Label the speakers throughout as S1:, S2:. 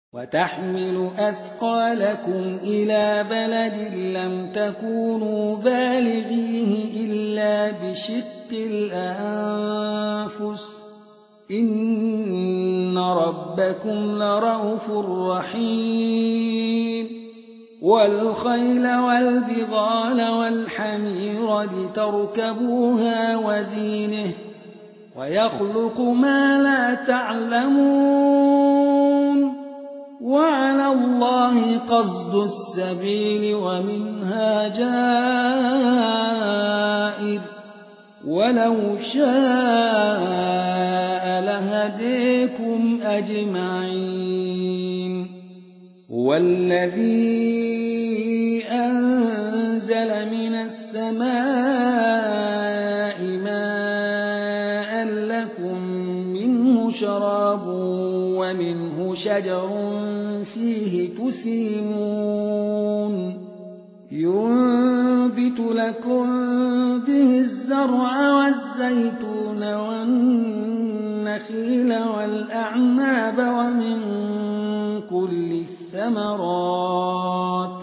S1: وتحمل أثقالكم إلى بلد لم تكونوا بالغيه إلا بشق الأنفس إن ربكم لرءوف رحيم والخيل والبغال والحمير لتركبوها وزينه ويخلق ما لا تعلمون وعلى الله قصد السبيل ومنها جائر ولو شاء لهديكم أجمعين هو الذي أنزل من السماء ماء لكم منه شراب ومنه شجر فيه تسيمون ينبت لكم به الزرع والزيتون والنخيل والأعناب ومن كل الثمرات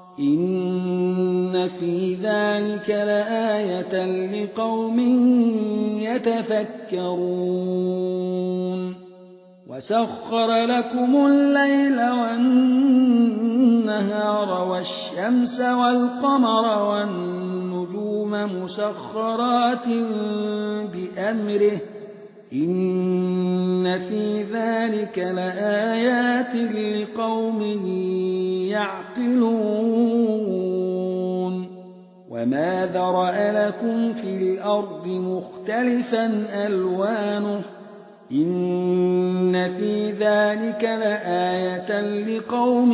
S1: إن في ذلك لآية لقوم يتفكرون وسخر لكم الليل والنهار والشمس والقمر والنجوم مسخرات بأمره إن في ذلك لآيات لقوم يعقلون وما ذرأ لكم في الأرض مختلفا ألوانه إن في ذلك لآية لقوم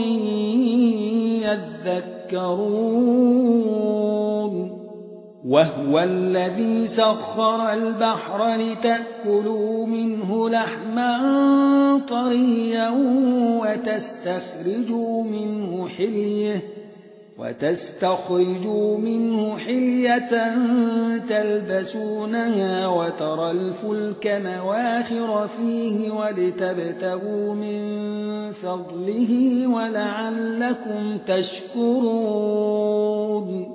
S1: يذكرون وهو الذي سخر البحر لتأكلوا منه لحما طريا وتستخرجوا منه حلية تلبسونها وترى الفلك مواخر فيه ولتبتغوا من فضله ولعلكم تشكرون